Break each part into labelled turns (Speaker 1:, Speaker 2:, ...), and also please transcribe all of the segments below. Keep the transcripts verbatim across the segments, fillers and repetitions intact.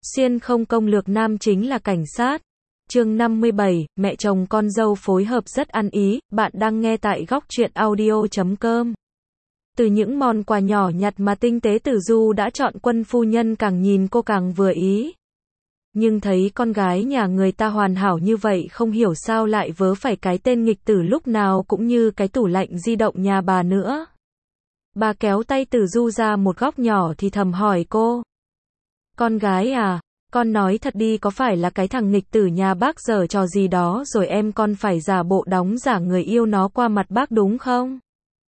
Speaker 1: Xuyên không công lược nam chính là cảnh sát. Chương năm mươi bảy, mẹ chồng con dâu phối hợp rất ăn ý, bạn đang nghe tại góc truyện audio chấm com. Từ những món quà nhỏ nhặt mà tinh tế Tử Du đã chọn, Quân phu nhân càng nhìn cô càng vừa ý. Nhưng thấy con gái nhà người ta hoàn hảo như vậy, không hiểu sao lại vớ phải cái tên nghịch tử lúc nào cũng như cái tủ lạnh di động nhà bà nữa. Bà kéo tay Tử Du ra một góc nhỏ thì thầm hỏi cô. Con gái à, con nói thật đi, có phải là cái thằng nghịch tử nhà bác giở trò gì đó rồi em con phải giả bộ đóng giả người yêu nó qua mặt bác đúng không?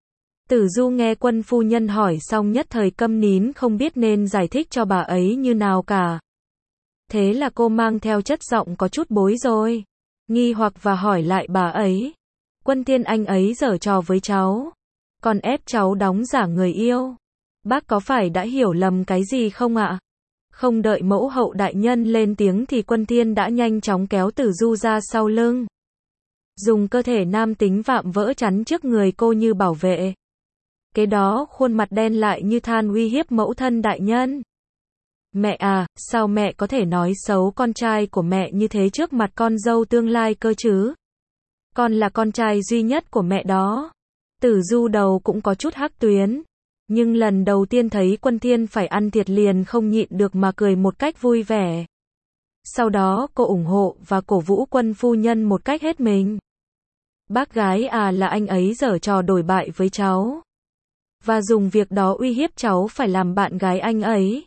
Speaker 1: Tử Du nghe Quân phu nhân hỏi xong nhất thời câm nín, không biết nên giải thích cho bà ấy như nào cả. Thế là cô mang theo chất giọng có chút bối rối, nghi hoặc và hỏi lại bà ấy. Quân Tiên anh ấy giở trò với cháu, còn ép cháu đóng giả người yêu. Bác có phải đã hiểu lầm cái gì không ạ? Không đợi mẫu hậu đại nhân lên tiếng thì Quân Tiên đã nhanh chóng kéo Tử Du ra sau lưng, dùng cơ thể nam tính vạm vỡ chắn trước người cô như bảo vệ. Kế đó khuôn mặt đen lại như than uy hiếp mẫu thân đại nhân. Mẹ à, sao mẹ có thể nói xấu con trai của mẹ như thế trước mặt con dâu tương lai cơ chứ? Con là con trai duy nhất của mẹ đó. Tử Du đầu cũng có chút hắc tuyến, nhưng lần đầu tiên thấy Quân Tiên phải ăn thiệt liền không nhịn được mà cười một cách vui vẻ. Sau đó cô ủng hộ và cổ vũ Quân phu nhân một cách hết mình. Bác gái à, là anh ấy giở trò đổi bại với cháu, và dùng việc đó uy hiếp cháu phải làm bạn gái anh ấy.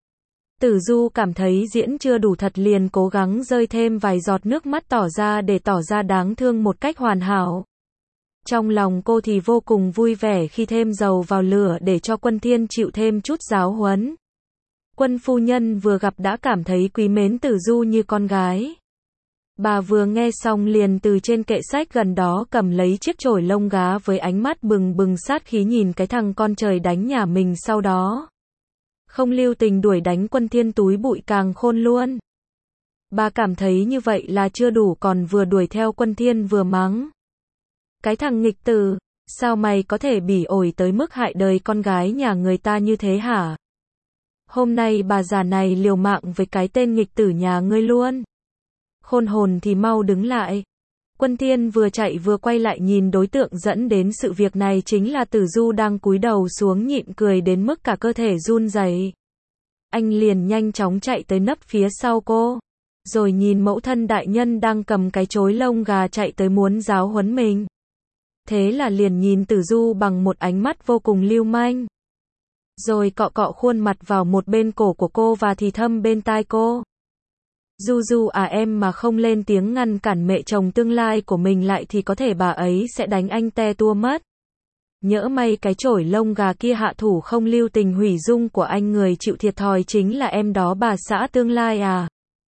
Speaker 1: Tử Du cảm thấy diễn chưa đủ thật liền cố gắng rơi thêm vài giọt nước mắt tỏ ra để tỏ ra đáng thương một cách hoàn hảo. Trong lòng cô thì vô cùng vui vẻ khi thêm dầu vào lửa để cho Quân Tiên chịu thêm chút giáo huấn. Quân phu nhân vừa gặp đã cảm thấy quý mến Tử Du như con gái. Bà vừa nghe xong liền từ trên kệ sách gần đó cầm lấy chiếc chổi lông gá với ánh mắt bừng bừng sát khí nhìn cái thằng con trời đánh nhà mình, sau đó không lưu tình đuổi đánh Quân Tiên túi bụi càng khôn luôn. Bà cảm thấy như vậy là chưa đủ, còn vừa đuổi theo Quân Tiên vừa mắng. Cái thằng nghịch tử, sao mày có thể bỉ ổi tới mức hại đời con gái nhà người ta như thế hả? Hôm nay bà già này liều mạng với cái tên nghịch tử nhà ngươi luôn. Khôn hồn thì mau đứng lại. Quân Tiên vừa chạy vừa quay lại nhìn đối tượng dẫn đến sự việc này chính là Tử Du đang cúi đầu xuống nhịn cười đến mức cả cơ thể run rẩy. Anh liền nhanh chóng chạy tới nấp phía sau cô, rồi nhìn mẫu thân đại nhân đang cầm cái chối lông gà chạy tới muốn giáo huấn mình. Thế là liền nhìn Tử Du bằng một ánh mắt vô cùng lưu manh, rồi cọ cọ khuôn mặt vào một bên cổ của cô và thì thầm bên tai cô. Du Du à, em mà không lên tiếng ngăn cản mẹ chồng tương lai của mình lại thì có thể bà ấy sẽ đánh anh te tua mất. Nhỡ may cái chổi lông gà kia hạ thủ không lưu tình hủy dung của anh, người chịu thiệt thòi chính là em đó bà xã tương lai à.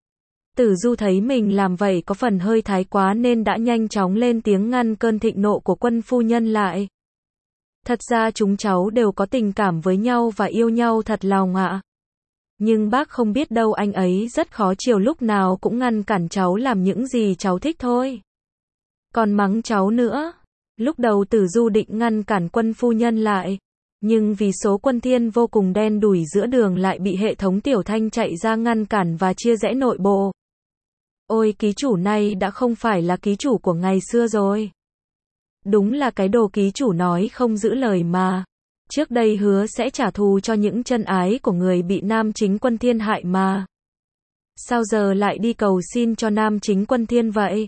Speaker 1: Tử Du thấy mình làm vậy có phần hơi thái quá nên đã nhanh chóng lên tiếng ngăn cơn thịnh nộ của Quân phu nhân lại. Thật ra chúng cháu đều có tình cảm với nhau và yêu nhau thật lòng ạ. Nhưng bác không biết đâu, anh ấy rất khó chiều, lúc nào cũng ngăn cản cháu làm những gì cháu thích thôi. Còn mắng cháu nữa. Lúc đầu Tử Du định ngăn cản Quân phu nhân lại, nhưng vì số Quân Tiên vô cùng đen đủi giữa đường lại bị hệ thống Tiểu Thanh chạy ra ngăn cản và chia rẽ nội bộ. Ôi, ký chủ này đã không phải là ký chủ của ngày xưa rồi. Đúng là cái đồ ký chủ nói không giữ lời mà. Trước đây hứa sẽ trả thù cho những chân ái của người bị nam chính Quân Tiên hại mà. Sao giờ lại đi cầu xin cho nam chính Quân Tiên vậy?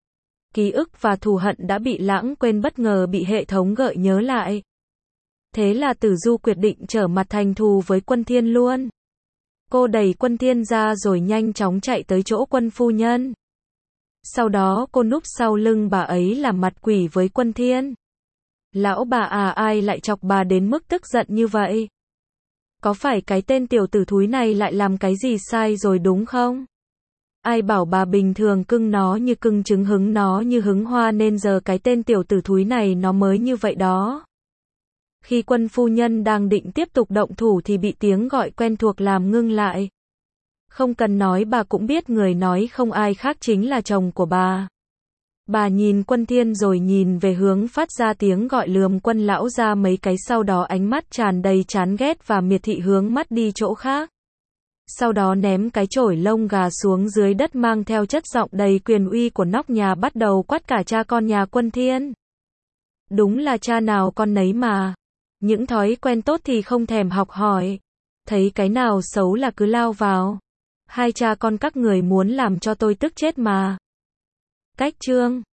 Speaker 1: Ký ức và thù hận đã bị lãng quên bất ngờ bị hệ thống gợi nhớ lại. Thế là Tử Du quyết định trở mặt thành thù với Quân Tiên luôn. Cô đẩy Quân Tiên ra rồi nhanh chóng chạy tới chỗ Quân phu nhân. Sau đó cô núp sau lưng bà ấy làm mặt quỷ với Quân Tiên. Lão bà à, ai lại chọc bà đến mức tức giận như vậy? Có phải cái tên tiểu tử thúi này lại làm cái gì sai rồi đúng không? Ai bảo bà bình thường cưng nó như cưng trứng, hứng nó như hứng hoa, nên giờ cái tên tiểu tử thúi này nó mới như vậy đó. Khi Quân phu nhân đang định tiếp tục động thủ thì bị tiếng gọi quen thuộc làm ngưng lại. Không cần nói bà cũng biết người nói không ai khác chính là chồng của bà. Bà nhìn Quân Tiên rồi nhìn về hướng phát ra tiếng gọi, lườm Quân lão ra mấy cái, sau đó ánh mắt tràn đầy chán ghét và miệt thị hướng mắt đi chỗ khác. sau đó ném cái chổi lông gà xuống dưới đất mang theo chất giọng đầy quyền uy của nóc nhà bắt đầu quát cả cha con nhà Quân Thiên. Đúng là cha nào con nấy mà. Những thói quen tốt thì không thèm học hỏi. Thấy cái nào xấu là cứ lao vào. Hai cha con các người muốn làm cho tôi tức chết mà. Cách chương